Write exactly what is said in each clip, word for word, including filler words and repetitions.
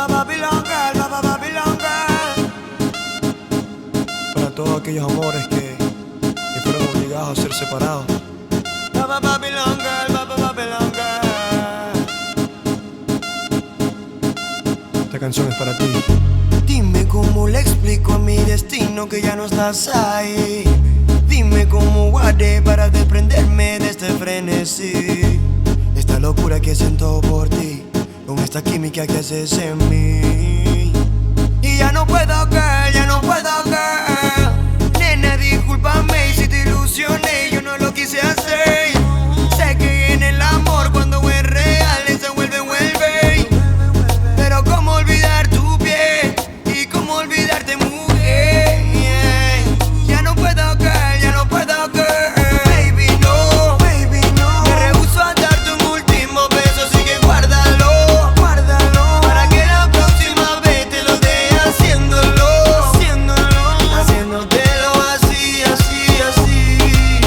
Baba Babylon Girl, Baba Babylon Girl. Para todos aquellos amores que, que fueron obligados a ser separados. Baba Babylon Girl, Baba Babylon Girl. Esta canción es para ti. Dime cómo le explico a mi destino que ya no estás ahí. Dime cómo haré para desprenderme de este frenesí. Esta locura que siento por ti, con esta química que haces en mí. Y ya no puedo, girl, ya no puedo, girl. Nena, discúlpame si te ilusioné, yo no lo quise hacer. Sé que en el amor cuando es real se vuelve, vuelve. Pero cómo olvidar tu piel y cómo olvidarte, mujer. Ya no puedo, girl, ya no puedo, girl. Baby, no, baby, no. Me rehúso a darte un último beso, así que guárdalo, guárdalo. Para que la próxima vez te lo dé haciéndolo, haciéndolo, haciéndotelo así, así, así.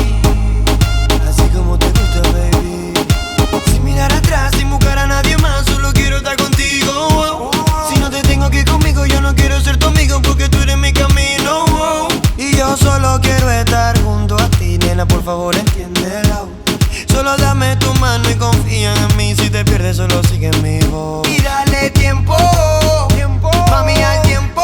Así como te gusta, baby. Sin mirar atrás, sin buscar a nadie más, solo quiero estar contigo. Si no te tengo aquí conmigo, yo no quiero ser tu amigo porque tú eres mi camino. Y yo solo quiero estar junto a ti, nena, por favor entiéndelo. Solo dame tu mano y confía en mí. Si te pierdes, solo sigue mi voz. Y dale tiempo, tiempo, mami, al tiempo.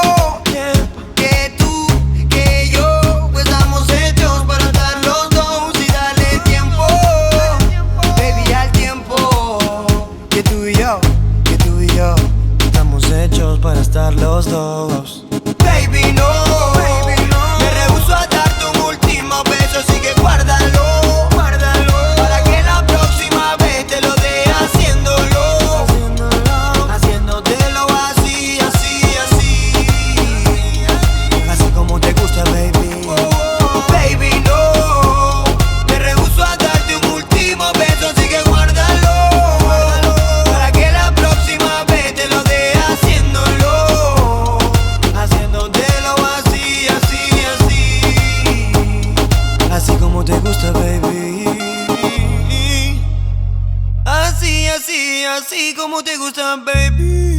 Que tú, que yo, pues estamos hechos para estar los dos. Y dale tiempo, baby, al tiempo. Que tú y yo, que tú y yo, estamos hechos para estar los dos. Baby, no, baby, no. Me rehúso a darte un último beso, así que guárdalo, guárdalo. Para que la próxima vez te lo dé haciéndolo, haciéndolo, haciéndotelo así, así, así. Así como te gusta, baby. Baby, no. Me rehúso a darte un último beso, así que guárdalo, guárdalo. Para que la próxima vez te lo dé haciéndolo, haciéndotelo así, así, así. Así como te gusta, baby. Así, así, así como te gusta, baby.